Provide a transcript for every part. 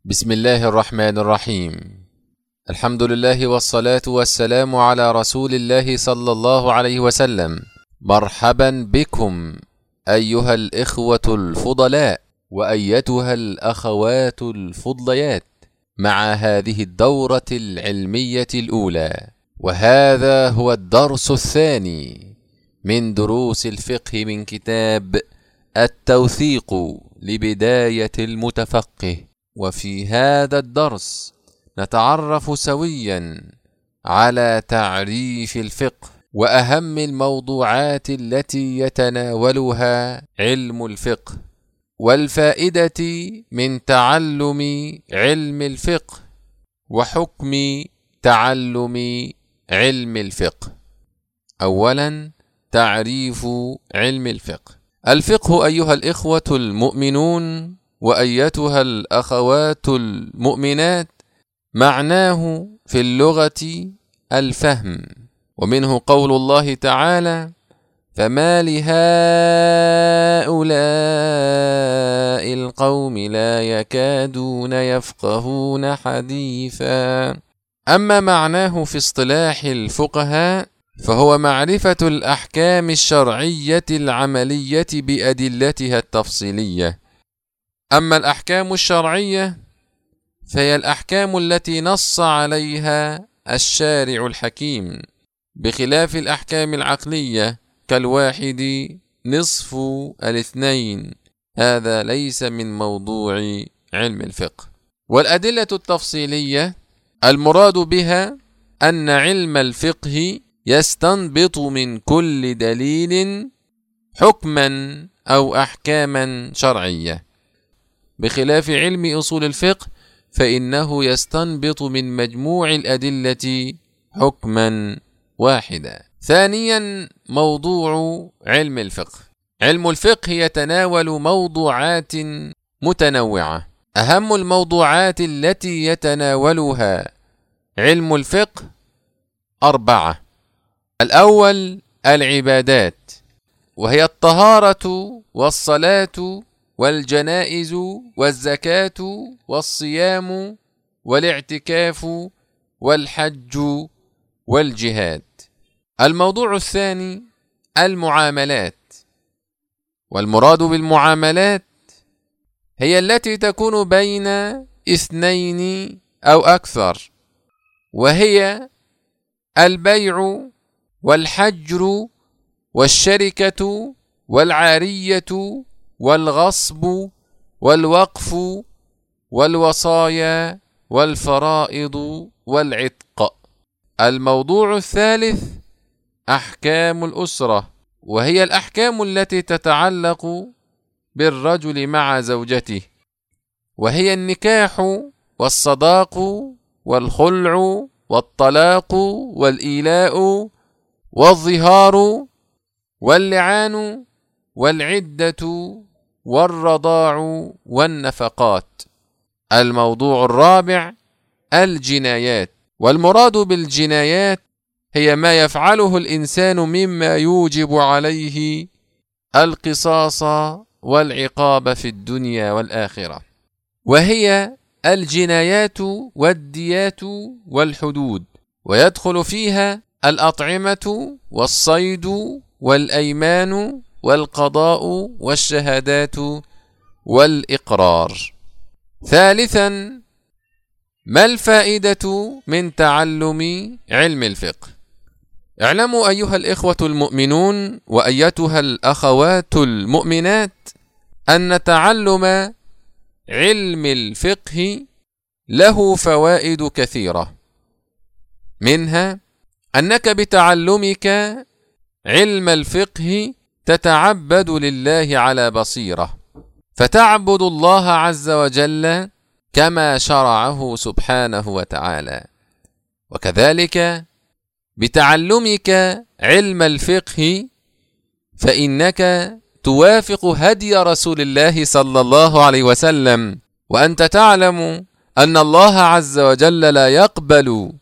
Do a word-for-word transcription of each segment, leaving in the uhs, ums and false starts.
بسم الله الرحمن الرحيم. الحمد لله والصلاة والسلام على رسول الله صلى الله عليه وسلم. مرحبا بكم أيها الإخوة الفضلاء وأيتها الأخوات الفضليات مع هذه الدورة العلمية الأولى، وهذا هو الدرس الثاني من دروس الفقه من كتاب التوثيق لبداية المتفقه. وفي هذا الدرس نتعرف سويا على تعريف الفقه وأهم الموضوعات التي يتناولها علم الفقه، والفائدة من تعلم علم الفقه، وحكم تعلم علم الفقه. أولا، تعريف علم الفقه. الفقه أيها الإخوة المؤمنون وأيتها الأخوات المؤمنات معناه في اللغة الفهم، ومنه قول الله تعالى: فما لهؤلاء القوم لا يكادون يفقهون حديثا. أما معناه في اصطلاح الفقهاء فهو معرفة الأحكام الشرعية العملية بأدلتها التفصيلية. أما الأحكام الشرعية فهي الأحكام التي نص عليها الشارع الحكيم، بخلاف الأحكام العقلية كالواحد نصف الاثنين، هذا ليس من موضوع علم الفقه. والأدلة التفصيلية المراد بها أن علم الفقه يستنبط من كل دليل حكما أو أحكاما شرعية، بخلاف علم أصول الفقه فإنه يستنبط من مجموع الأدلة حكما واحدا. ثانيا، موضوع علم الفقه. علم الفقه يتناول موضوعات متنوعة. أهم الموضوعات التي يتناولها علم الفقه أربعة. الأول العبادات، وهي الطهارة والصلاة والجنائز والزكاة والصيام والاعتكاف والحج والجهاد. الموضوع الثاني المعاملات، والمراد بالمعاملات هي التي تكون بين اثنين أو أكثر، وهي البيع والحجر والشركة والعارية والغصب والوقف والوصايا والفرائض والعتق. الموضوع الثالث أحكام الأسرة، وهي الأحكام التي تتعلق بالرجل مع زوجته، وهي النكاح والصداق والخلع والطلاق والإيلاء والظهار واللعان والعدة والرضاع والنفقات. الموضوع الرابع الجنايات، والمراد بالجنايات هي ما يفعله الإنسان مما يوجب عليه القصاص والعقاب في الدنيا والآخرة، وهي الجنايات والديات والحدود، ويدخل فيها الأطعمة والصيد والأيمان والقضاء والشهادات والإقرار. ثالثا، ما الفائدة من تعلم علم الفقه؟ اعلموا أيها الإخوة المؤمنون وأيتها الأخوات المؤمنات أن تعلم علم الفقه له فوائد كثيرة، منها أنك بتعلمك علم الفقه تتعبد لله على بصيرة، فتعبد الله عز وجل كما شرعه سبحانه وتعالى. وكذلك بتعلمك علم الفقه فإنك توافق هدي رسول الله صلى الله عليه وسلم، وأنت تعلم أن الله عز وجل لا يقبل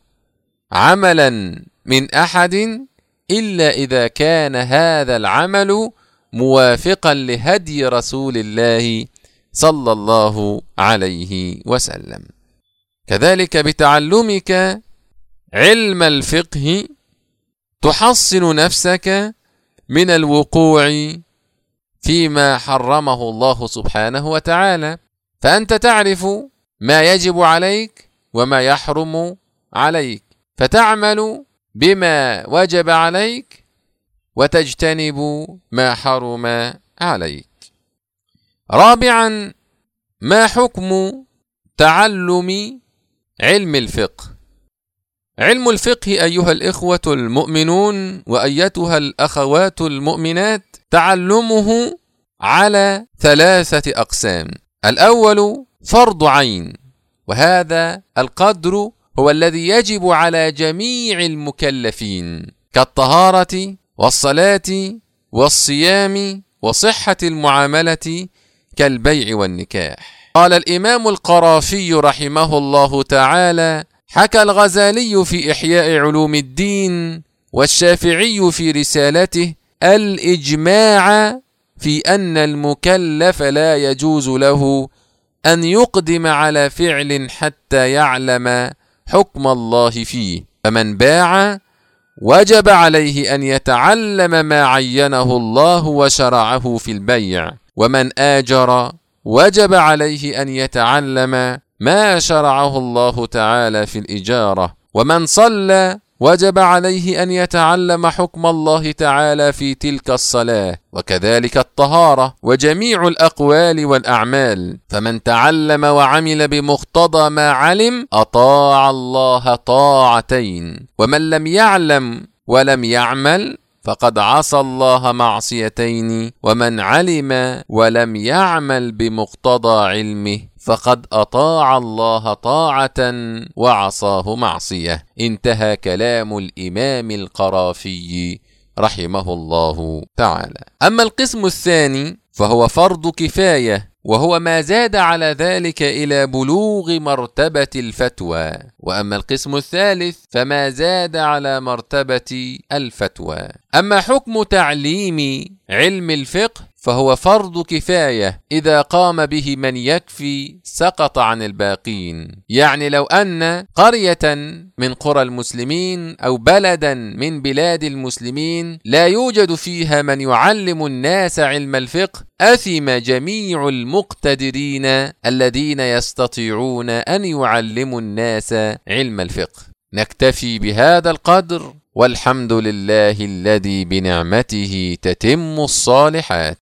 عملا من أحد إلا إذا كان هذا العمل موافقا لهدي رسول الله صلى الله عليه وسلم. كذلك بتعلمك علم الفقه تحصن نفسك من الوقوع فيما حرمه الله سبحانه وتعالى، فأنت تعرف ما يجب عليك وما يحرم عليك، فتعمل بما وجب عليك وتجتنب ما حرم عليك. رابعا، ما حكم تعلم علم الفقه؟ علم الفقه أيها الإخوة المؤمنون وأيتها الأخوات المؤمنات تعلمه على ثلاثة أقسام. الأول فرض عين، وهذا القدر هو الذي يجب على جميع المكلفين، كالطهارة والصلاة والصيام وصحة المعاملة كالبيع والنكاح. قال الإمام القرافي رحمه الله تعالى: حكى الغزالي في إحياء علوم الدين والشافعي في رسالته الإجماع في أن المكلف لا يجوز له أن يقدم على فعل حتى يعلم حكم الله فيه، فمن باع وجب عليه أن يتعلم ما عينه الله وشرعه في البيع، ومن آجر وجب عليه أن يتعلم ما شرعه الله تعالى في الإجارة، ومن صلى وجب عليه أن يتعلم حكم الله تعالى في تلك الصلاة، وكذلك الطهارة وجميع الأقوال والأعمال، فمن تعلم وعمل بمقتضى ما علم أطاع الله طاعتين، ومن لم يعلم ولم يعمل فقد عصى الله معصيتين، ومن علم ولم يعمل بمقتضى علمه فقد أطاع الله طاعة وعصاه معصية. انتهى كلام الإمام القرافي رحمه الله تعالى. أما القسم الثاني فهو فرض كفاية، وهو ما زاد على ذلك إلى بلوغ مرتبة الفتوى. وأما القسم الثالث فما زاد على مرتبة الفتوى. أما حكم تعليم علم الفقه فهو فرض كفاية، إذا قام به من يكفي سقط عن الباقين. يعني لو أن قرية من قرى المسلمين أو بلدا من بلاد المسلمين لا يوجد فيها من يعلم الناس علم الفقه، أثم جميع المقتدرين الذين يستطيعون أن يعلموا الناس علم الفقه. نكتفي بهذا القدر، والحمد لله الذي بنعمته تتم الصالحات.